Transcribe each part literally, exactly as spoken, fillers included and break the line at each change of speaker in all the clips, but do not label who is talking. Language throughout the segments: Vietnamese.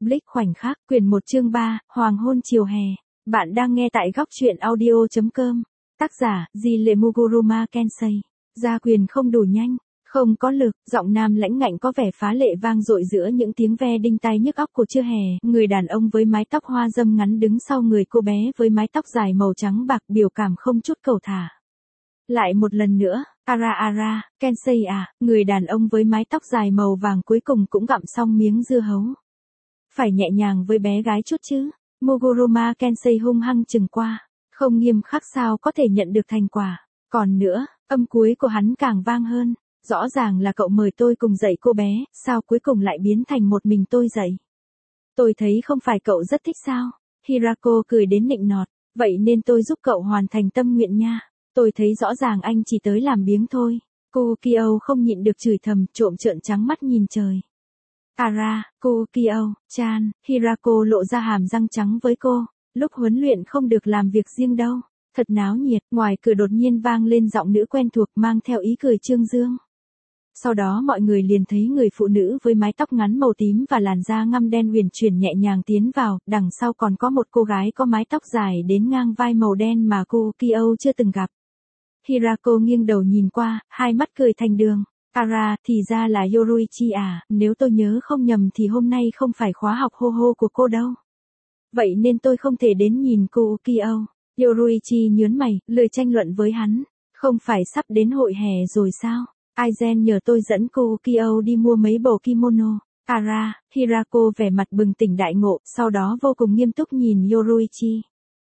Blitz khoảnh khắc, quyển một chương ba, Hoàng hôn chiều hè. Bạn đang nghe tại góc truyện audio.com. Tác giả, Jile Muguruma Kensei. Gia quyền không đủ nhanh, không có lực, giọng nam lãnh ngạnh có vẻ phá lệ vang dội giữa những tiếng ve đinh tai nhức óc của trưa hè. Người đàn ông với mái tóc hoa râm ngắn đứng sau người cô bé với mái tóc dài màu trắng bạc, biểu cảm không chút cầu thả. Lại một lần nữa, Ara Ara, Kensei à, người đàn ông với mái tóc dài màu vàng cuối cùng cũng gặm xong miếng dưa hấu. Phải nhẹ nhàng với bé gái chút chứ. Muguruma Kensei hung hăng chừng qua, không nghiêm khắc sao có thể nhận được thành quả. Còn nữa, âm cuối của hắn càng vang hơn. Rõ ràng là cậu mời tôi cùng dạy cô bé, sao cuối cùng lại biến thành một mình tôi dạy? Tôi thấy không phải cậu rất thích sao? Hirako cười đến nịnh nọt, vậy nên tôi giúp cậu hoàn thành tâm nguyện nha. Tôi thấy rõ ràng anh chỉ tới làm biếng thôi. Kukio không nhịn được chửi thầm, trộm trợn trắng mắt nhìn trời. Ara, Kukio, chan, Hirako lộ ra hàm răng trắng với cô. Lúc huấn luyện không được làm việc riêng đâu. Thật náo nhiệt, ngoài cửa đột nhiên vang lên giọng nữ quen thuộc mang theo ý cười trương dương. Sau đó mọi người liền thấy người phụ nữ với mái tóc ngắn màu tím và làn da ngăm đen huyền chuyển nhẹ nhàng tiến vào, đằng sau còn có một cô gái có mái tóc dài đến ngang vai màu đen mà Kukio chưa từng gặp. Hirako nghiêng đầu nhìn qua, hai mắt cười thành đường. Ara, thì ra là Yoruichi à, nếu tôi nhớ không nhầm thì hôm nay không phải khóa học hô hô của cô đâu. Vậy nên tôi không thể đến nhìn Kukio. Yoruichi nhớn mày, lười tranh luận với hắn. Không phải sắp đến hội hè rồi sao? Aizen nhờ tôi dẫn Kukio đi mua mấy bộ kimono. Ara, Hirako vẻ mặt bừng tỉnh đại ngộ, sau đó vô cùng nghiêm túc nhìn Yoruichi.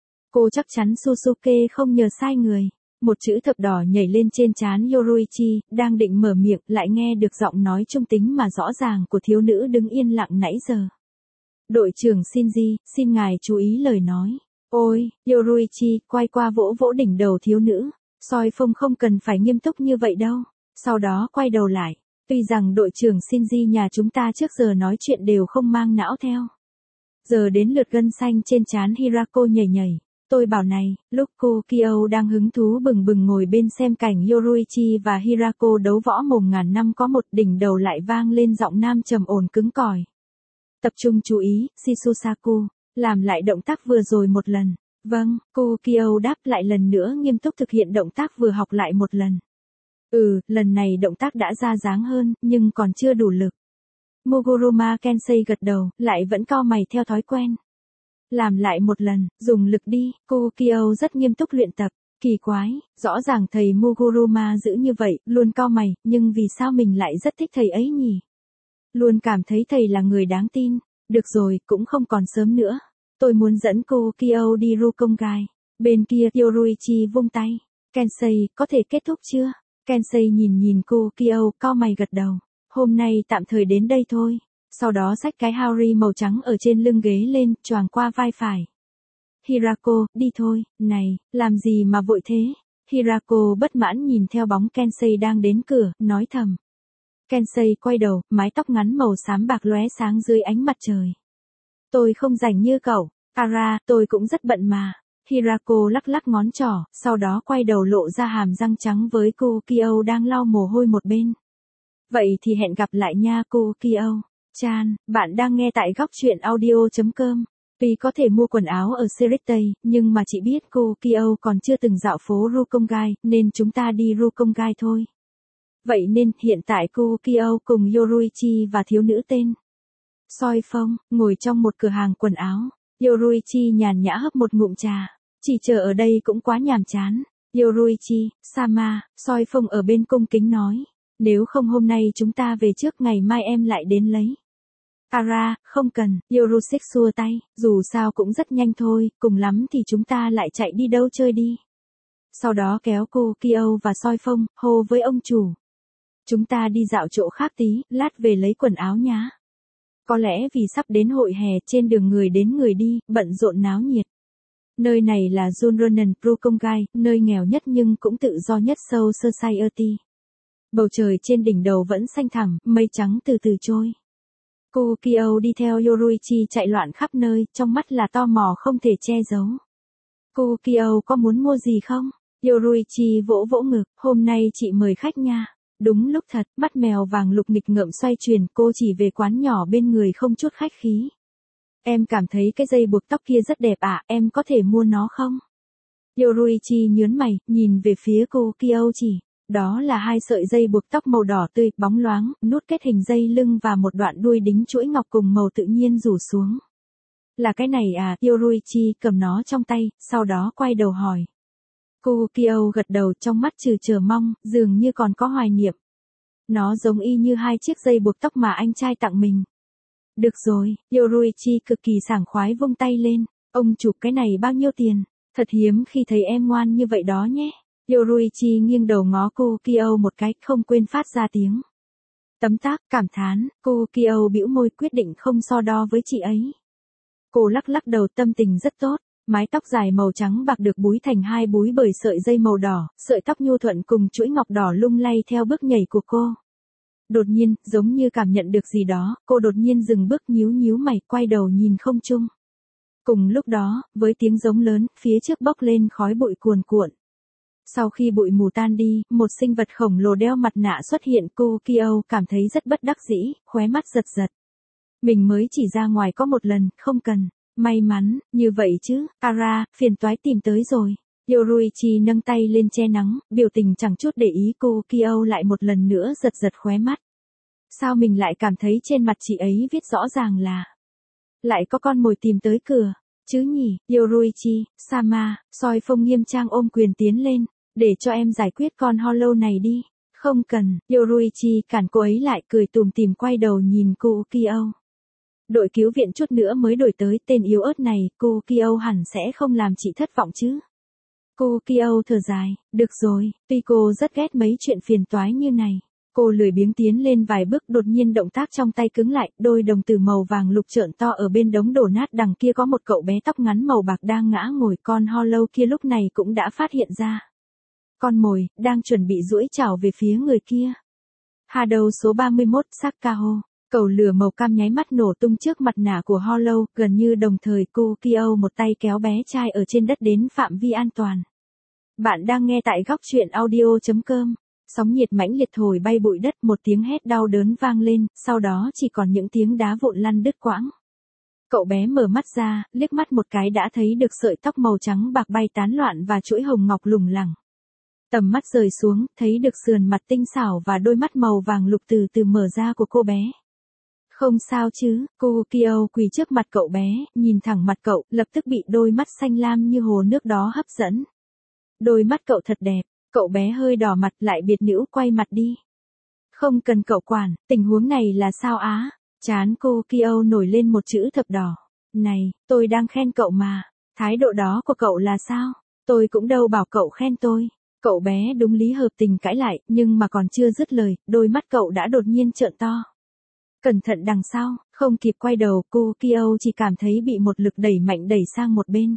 Cô chắc chắn Susuke không nhờ sai người. Một chữ thập đỏ nhảy lên trên trán Yoruichi, đang định mở miệng, lại nghe được giọng nói trung tính mà rõ ràng của thiếu nữ đứng yên lặng nãy giờ. Đội trưởng Shinji, xin ngài chú ý lời nói. Ôi, Yoruichi, quay qua vỗ vỗ đỉnh đầu thiếu nữ. Soi phong không cần phải nghiêm túc như vậy đâu. Sau đó quay đầu lại. Tuy rằng đội trưởng Shinji nhà chúng ta trước giờ nói chuyện đều không mang não theo. Giờ đến lượt gân xanh trên trán Hirako nhảy nhảy. Tôi bảo này, lúc Kukio đang hứng thú bừng bừng ngồi bên xem cảnh Yoruichi và Hirako đấu võ mồm ngàn năm có một đỉnh đầu lại vang lên giọng nam trầm ổn cứng cỏi. Tập trung chú ý, Shisusaku, làm lại động tác vừa rồi một lần. Vâng, Kukio đáp lại lần nữa nghiêm túc thực hiện động tác vừa học lại một lần. Ừ, lần này động tác đã ra dáng hơn, nhưng còn chưa đủ lực. Muguruma Kensei gật đầu, lại vẫn cau mày theo thói quen. Làm lại một lần, dùng lực đi, Kukio rất nghiêm túc luyện tập. Kỳ quái, rõ ràng thầy Muguruma giữ như vậy, luôn cau mày, nhưng vì sao mình lại rất thích thầy ấy nhỉ? Luôn cảm thấy thầy là người đáng tin. Được rồi, cũng không còn sớm nữa. Tôi muốn dẫn Kukio đi Rukongai. Bên kia Yoruichi vung tay. Kensei, có thể kết thúc chưa? Kensei nhìn nhìn Kukio, cau mày gật đầu. Hôm nay tạm thời đến đây thôi. Sau đó xách cái Haori màu trắng ở trên lưng ghế lên, choàng qua vai phải. Hirako, đi thôi, này, làm gì mà vội thế? Hirako bất mãn nhìn theo bóng Kensei đang đến cửa, nói thầm. Kensei quay đầu, mái tóc ngắn màu xám bạc lóe sáng dưới ánh mặt trời. Tôi không rảnh như cậu. Ara, tôi cũng rất bận mà. Hirako lắc lắc ngón trỏ, sau đó quay đầu lộ ra hàm răng trắng với Kukio đang lau mồ hôi một bên. Vậy thì hẹn gặp lại nha Kukio. Chan, bạn đang nghe tại góc truyện audio.com. Tuy có thể mua quần áo ở Seritei, nhưng mà chị biết Kukio còn chưa từng dạo phố Rukongai, nên chúng ta đi Rukongai thôi. Vậy nên hiện tại Kukio cùng Yoruichi và thiếu nữ tên Soi Phong, ngồi trong một cửa hàng quần áo. Yoruichi nhàn nhã hấp một ngụm trà. Chỉ chờ ở đây cũng quá nhàm chán. Yoruichi, Sama, Soi Phong ở bên cung kính nói. Nếu không hôm nay chúng ta về trước, ngày mai em lại đến lấy. Ara, không cần, Yorusik xua tay, dù sao cũng rất nhanh thôi, cùng lắm thì chúng ta lại chạy đi đâu chơi đi. Sau đó kéo Kukio và Soi Phong, hô với ông chủ. Chúng ta đi dạo chỗ khác tí, lát về lấy quần áo nhá. Có lẽ vì sắp đến hội hè, trên đường người đến người đi, bận rộn náo nhiệt. Nơi này là Junronen Rukongai, nơi nghèo nhất nhưng cũng tự do nhất Seoul Society. Bầu trời trên đỉnh đầu vẫn xanh thẳm, mây trắng từ từ trôi. Kukio đi theo Yoruichi chạy loạn khắp nơi, trong mắt là tò mò không thể che giấu. Kukio có muốn mua gì không? Yoruichi vỗ vỗ ngực, hôm nay chị mời khách nha. Đúng lúc thật, mắt mèo vàng lục nghịch ngợm xoay chuyển, cô chỉ về quán nhỏ bên người không chút khách khí. Em cảm thấy cái dây buộc tóc kia rất đẹp ạ, em có thể mua nó không? Yoruichi nhớn mày, nhìn về phía cô Kyoji. Đó là hai sợi dây buộc tóc màu đỏ tươi, bóng loáng, nút kết hình dây lưng và một đoạn đuôi đính chuỗi ngọc cùng màu tự nhiên rủ xuống. Là cái này à? Yoruichi cầm nó trong tay, sau đó quay đầu hỏi. Cô Kyo gật đầu, trong mắt trừ chờ mong, dường như còn có hoài niệm. Nó giống y như hai chiếc dây buộc tóc mà anh trai tặng mình. Được rồi, Yoruichi cực kỳ sảng khoái vung tay lên. Ông chụp cái này bao nhiêu tiền? Thật hiếm khi thấy em ngoan như vậy đó nhé. Yoruichi nghiêng đầu ngó cô Kyo một cái, không quên phát ra tiếng tấm tắc, cảm thán. Cô Kyo bĩu môi, quyết định không so đo với chị ấy. Cô lắc lắc đầu, tâm tình rất tốt. Mái tóc dài màu trắng bạc được búi thành hai búi bởi sợi dây màu đỏ, sợi tóc nhu thuận cùng chuỗi ngọc đỏ lung lay theo bước nhảy của cô. Đột nhiên, giống như cảm nhận được gì đó, cô đột nhiên dừng bước, nhíu nhíu mày, quay đầu nhìn không trung. Cùng lúc đó, với tiếng giống lớn, phía trước bốc lên khói bụi cuồn cuộn. Sau khi bụi mù tan đi, một sinh vật khổng lồ đeo mặt nạ xuất hiện. Cô Kyo cảm thấy rất bất đắc dĩ, khóe mắt giật giật. Mình mới chỉ ra ngoài có một lần, không cần. May mắn, như vậy chứ, Kara, phiền toái tìm tới rồi. Yoruichi nâng tay lên che nắng, biểu tình chẳng chút để ý. Cô Kyo lại một lần nữa giật giật khóe mắt. Sao mình lại cảm thấy trên mặt chị ấy viết rõ ràng là lại có con mồi tìm tới cửa, chứ nhỉ? Yoruichi, Sama, soi phong nghiêm trang ôm quyền tiến lên, để cho em giải quyết con Hollow này đi. Không cần, Yoruichi cản cô ấy lại, cười tủm tỉm quay đầu nhìn cô Kyo. Đội cứu viện chút nữa mới đổi tới, tên yếu ớt này, cô Kyo hẳn sẽ không làm chị thất vọng chứ. Cô Kyo thở dài, được rồi, tuy cô rất ghét mấy chuyện phiền toái như này. Cô lười biếng tiến lên vài bước, đột nhiên động tác trong tay cứng lại, đôi đồng tử màu vàng lục trợn to ở bên đống đổ nát đằng kia có một cậu bé tóc ngắn màu bạc đang ngã ngồi. Con Hollow kia lúc này cũng đã phát hiện ra con mồi, đang chuẩn bị duỗi chảo về phía người kia. Shadow số ba mươi mốt, Sakaho. Cầu lửa màu cam nháy mắt nổ tung trước mặt nạ của Hollow, gần như đồng thời cô Kyo một tay kéo bé trai ở trên đất đến phạm vi an toàn. Bạn đang nghe tại góc truyện audio chấm com. Sóng nhiệt mãnh liệt thổi bay bụi đất, một tiếng hét đau đớn vang lên, sau đó chỉ còn những tiếng đá vụn lăn đứt quãng. Cậu bé mở mắt ra, liếc mắt một cái đã thấy được sợi tóc màu trắng bạc bay tán loạn và chuỗi hồng ngọc lủng lẳng. Tầm mắt rời xuống, thấy được sườn mặt tinh xảo và đôi mắt màu vàng lục từ từ mở ra của cô bé. Không sao chứ? Cô Kyo quỳ trước mặt cậu bé, nhìn thẳng mặt cậu, lập tức bị đôi mắt xanh lam như hồ nước đó hấp dẫn. Đôi mắt cậu thật đẹp. Cậu bé hơi đỏ mặt, lại biệt nữ quay mặt đi. Không cần cậu quản, tình huống này là sao á? Chán cô Kyo nổi lên một chữ thập đỏ. Này, tôi đang khen cậu mà. Thái độ đó của cậu là sao? Tôi cũng đâu bảo cậu khen tôi. Cậu bé đúng lý hợp tình cãi lại, nhưng mà còn chưa dứt lời, đôi mắt cậu đã đột nhiên trợn to. Cẩn thận đằng sau, không kịp quay đầu, cô Kyo chỉ cảm thấy bị một lực đẩy mạnh đẩy sang một bên.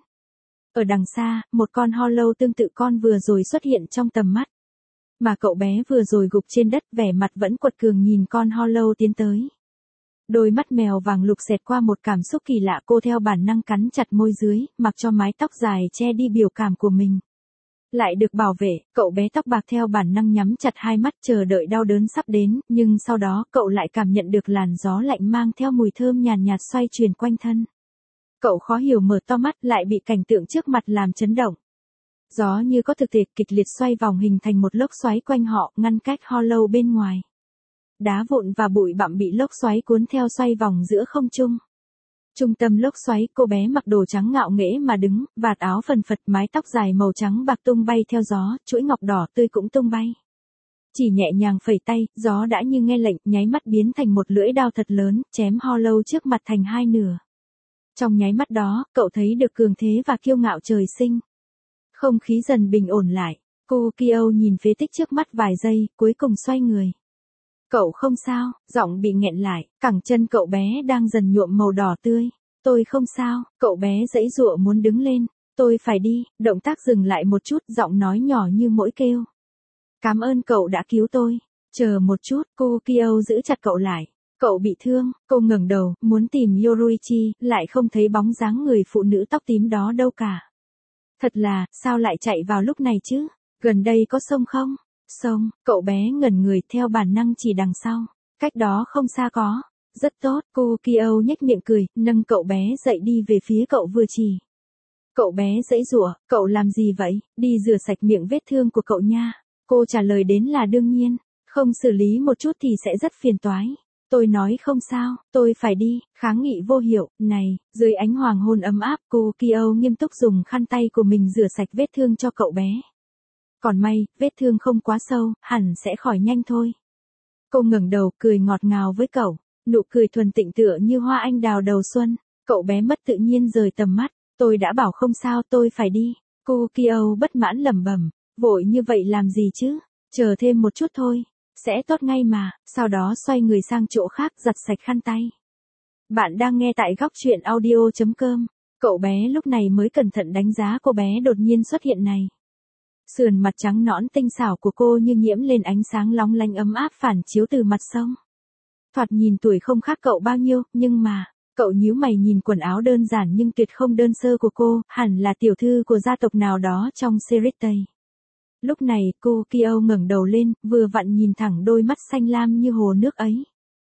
Ở đằng xa, một con Hollow tương tự con vừa rồi xuất hiện trong tầm mắt. Mà cậu bé vừa rồi gục trên đất, vẻ mặt vẫn quật cường nhìn con Hollow tiến tới. Đôi mắt mèo vàng lục xẹt qua một cảm xúc kỳ lạ, cô theo bản năng cắn chặt môi dưới, mặc cho mái tóc dài che đi biểu cảm của mình. Lại được bảo vệ, cậu bé tóc bạc theo bản năng nhắm chặt hai mắt chờ đợi đau đớn sắp đến, nhưng sau đó cậu lại cảm nhận được làn gió lạnh mang theo mùi thơm nhàn nhạt xoay truyền quanh thân. Cậu khó hiểu mở to mắt, lại bị cảnh tượng trước mặt làm chấn động. Gió như có thực thể kịch liệt xoay vòng hình thành một lốc xoáy quanh họ, ngăn cách Hollow bên ngoài. Đá vụn và bụi bặm bị lốc xoáy cuốn theo xoay vòng giữa không trung. Trung tâm lốc xoáy, cô bé mặc đồ trắng ngạo nghễ mà đứng, vạt áo phần phật, mái tóc dài màu trắng bạc tung bay theo gió, chuỗi ngọc đỏ tươi cũng tung bay. Chỉ nhẹ nhàng phẩy tay, gió đã như nghe lệnh, nháy mắt biến thành một lưỡi đao thật lớn, chém Hollow trước mặt thành hai nửa. Trong nháy mắt đó, cậu thấy được cường thế và kiêu ngạo trời sinh. Không khí dần bình ổn lại, cô Kyo nhìn phế tích trước mắt vài giây, cuối cùng xoay người. Cậu không sao, giọng bị nghẹn lại, cẳng chân cậu bé đang dần nhuộm màu đỏ tươi. Tôi không sao, cậu bé giãy giụa muốn đứng lên. Tôi phải đi, động tác dừng lại một chút, giọng nói nhỏ như mỗi kêu. Cảm ơn cậu đã cứu tôi. Chờ một chút, cô Kyo giữ chặt cậu lại. Cậu bị thương, cô ngẩng đầu, muốn tìm Yoruichi, lại không thấy bóng dáng người phụ nữ tóc tím đó đâu cả. Thật là, sao lại chạy vào lúc này chứ? Gần đây có sông không? Sông, cậu bé ngẩn người theo bản năng chỉ đằng sau. Cách đó không xa có. rất tốt, Kukio nhếch miệng cười, nâng cậu bé dậy đi về phía cậu vừa chỉ. Cậu bé giãy giụa, cậu làm gì vậy, đi rửa sạch miệng vết thương của cậu nha. Cô trả lời đến là đương nhiên, không xử lý một chút thì sẽ rất phiền toái. Tôi nói không sao, tôi phải đi, kháng nghị vô hiệu, này, dưới ánh hoàng hôn ấm áp, Kukio nghiêm túc dùng khăn tay của mình rửa sạch vết thương cho cậu bé. Còn may, vết thương không quá sâu, hẳn sẽ khỏi nhanh thôi. Cô ngẩng đầu cười ngọt ngào với cậu, nụ cười thuần tịnh tựa như hoa anh đào đầu xuân, cậu bé mất tự nhiên rời tầm mắt, tôi đã bảo không sao tôi phải đi. Kukio bất mãn lẩm bẩm, vội như vậy làm gì chứ, chờ thêm một chút thôi, sẽ tốt ngay mà, sau đó xoay người sang chỗ khác giặt sạch khăn tay. Bạn đang nghe tại góc truyện audio chấm com, cậu bé lúc này mới cẩn thận đánh giá cô bé đột nhiên xuất hiện này. Sườn mặt trắng nõn tinh xảo của cô như nhiễm lên ánh sáng lóng lánh ấm áp phản chiếu từ mặt sông. Thoạt nhìn tuổi không khác cậu bao nhiêu, nhưng mà, cậu nhíu mày nhìn quần áo đơn giản nhưng tuyệt không đơn sơ của cô, hẳn là tiểu thư của gia tộc nào đó trong series Tây. Lúc này, Kukio ngẩng đầu lên, vừa vặn nhìn thẳng đôi mắt xanh lam như hồ nước ấy.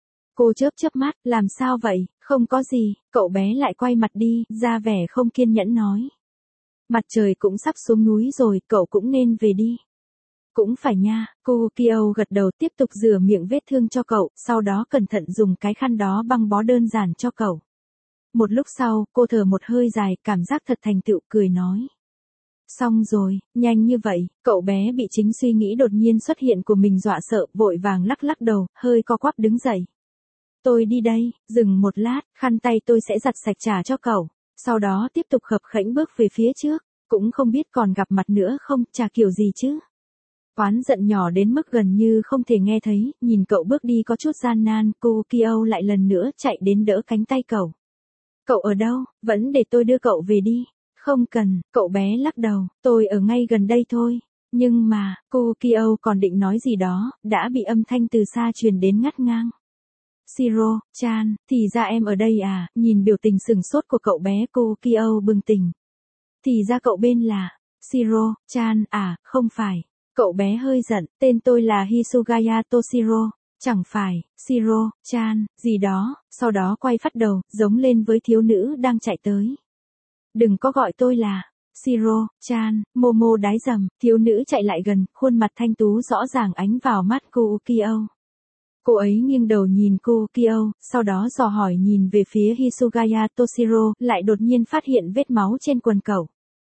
Cô chớp chớp mắt, làm sao vậy, không có gì, cậu bé lại quay mặt đi, ra vẻ không kiên nhẫn nói. Mặt trời cũng sắp xuống núi rồi, cậu cũng nên về đi. Cũng phải nha, Kukio gật đầu tiếp tục rửa miệng vết thương cho cậu, sau đó cẩn thận dùng cái khăn đó băng bó đơn giản cho cậu. Một lúc sau, cô thở một hơi dài, cảm giác thật thành tựu, cười nói. Xong rồi, nhanh như vậy, cậu bé bị chính suy nghĩ đột nhiên xuất hiện của mình dọa sợ, vội vàng lắc lắc đầu, hơi co quắp đứng dậy. Tôi đi đây, dừng một lát, khăn tay tôi sẽ giặt sạch trả cho cậu, sau đó tiếp tục khập khẽnh bước về phía trước, cũng không biết còn gặp mặt nữa không, chả kiểu gì chứ. Oán giận nhỏ đến mức gần như không thể nghe thấy, nhìn cậu bước đi có chút gian nan, Kukio lại lần nữa chạy đến đỡ cánh tay cậu. Cậu ở đâu, vẫn để tôi đưa cậu về đi. Không cần, cậu bé lắc đầu, tôi ở ngay gần đây thôi. Nhưng mà, Kukio còn định nói gì đó, đã bị âm thanh từ xa truyền đến ngắt ngang. Shiro, chan, thì ra em ở đây à, nhìn biểu tình sừng sốt của cậu bé, Kukio bừng tỉnh. Thì ra cậu bên là, Shiro, chan, à, không phải. Cậu bé hơi giận, tên tôi là Hisugaya Toshiro, chẳng phải, Shiro, chan, gì đó, sau đó quay phát đầu, giống lên với thiếu nữ đang chạy tới. Đừng có gọi tôi là, Shiro, chan, Momo đái dầm, thiếu nữ chạy lại gần, khuôn mặt thanh tú rõ ràng ánh vào mắt Kukio. Cô ấy nghiêng đầu nhìn Kukio, sau đó dò hỏi nhìn về phía Hisugaya Toshiro, lại đột nhiên phát hiện vết máu trên quần cậu.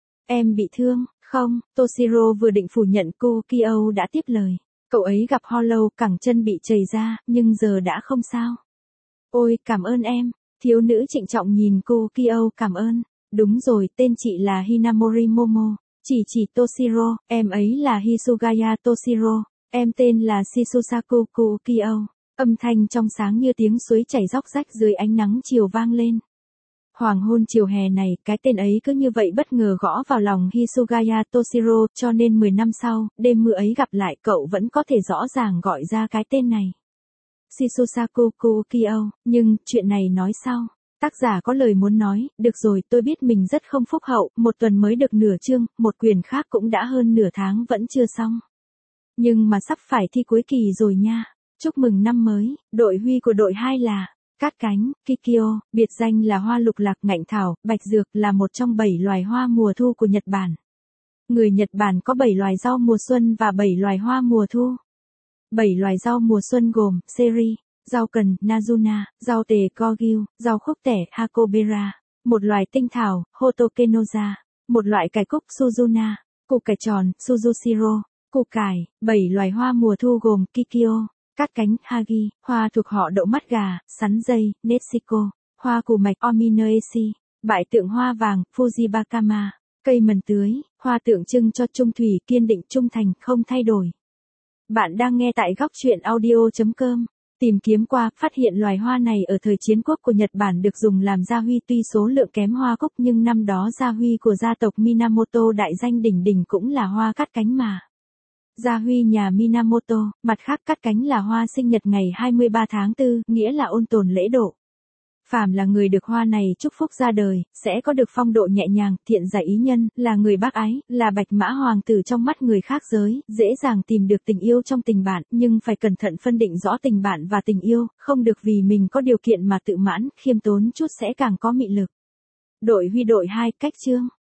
Em bị thương, không, Toshiro vừa định phủ nhận, Kukio đã tiếp lời. Cậu ấy gặp Hollow, cẳng chân bị chảy ra, nhưng giờ đã không sao. Ôi, cảm ơn em, thiếu nữ trịnh trọng nhìn Kukio, cảm ơn. Đúng rồi, tên chị là Hinamori Momo, chỉ chỉ Toshiro, em ấy là Hisugaya Toshiro, em tên là Shisusaku Kukio. Âm thanh trong sáng như tiếng suối chảy róc rách dưới ánh nắng chiều vang lên. Hoàng hôn chiều hè này, cái tên ấy cứ như vậy bất ngờ gõ vào lòng Hisugaya Toshiro, cho nên mười năm sau, đêm mưa ấy gặp lại cậu vẫn có thể rõ ràng gọi ra cái tên này. Shisusaku Kukio, nhưng, chuyện này nói sau. Tác giả có lời muốn nói, được rồi, tôi biết mình rất không phúc hậu, một tuần mới được nửa chương, một quyển khác cũng đã hơn nửa tháng vẫn chưa xong. Nhưng mà sắp phải thi cuối kỳ rồi nha. Chúc mừng năm mới, đội huy của đội hai là cát cánh, Kikyo, biệt danh là hoa lục lạc, ngạnh thảo, bạch dược là một trong bảy loài hoa mùa thu của Nhật Bản. Người Nhật Bản có bảy loài rau mùa xuân và bảy loài hoa mùa thu. bảy loài rau mùa xuân gồm, seri, rau cần, Nazuna, rau tề, Kogyu, rau khúc tẻ, Hakobera, một loài tinh thảo, Hotokenoza, một loại cải cúc, Suzuna, củ cải tròn, Suzushiro, củ cải, bảy loài hoa mùa thu gồm, Kikyo, cát cánh, Hagi, hoa thuộc họ đậu mắt gà, sắn dây, Netsiko, hoa củ mạch, Ominaeshi, bại tượng hoa vàng, Fujibakama, cây mần tưới, hoa tượng trưng cho trung thủy, kiên định, trung thành, không thay đổi. Bạn đang nghe tại góc truyện audio chấm com. Tìm kiếm qua, phát hiện loài hoa này ở thời chiến quốc của Nhật Bản được dùng làm gia huy, tuy số lượng kém hoa cúc nhưng năm đó gia huy của gia tộc Minamoto đại danh đỉnh đỉnh cũng là hoa cát cánh mà. Gia huy nhà Minamoto, mặt khác cát cánh là hoa sinh nhật ngày hai mươi ba tháng tư, nghĩa là ôn tồn lễ độ. Phàm là người được hoa này chúc phúc ra đời, sẽ có được phong độ nhẹ nhàng, thiện giải ý nhân, là người bác ái, là bạch mã hoàng tử trong mắt người khác giới, dễ dàng tìm được tình yêu trong tình bạn, nhưng phải cẩn thận phân định rõ tình bạn và tình yêu, không được vì mình có điều kiện mà tự mãn, khiêm tốn chút sẽ càng có mị lực. Đội Huy đội hai, cách chương.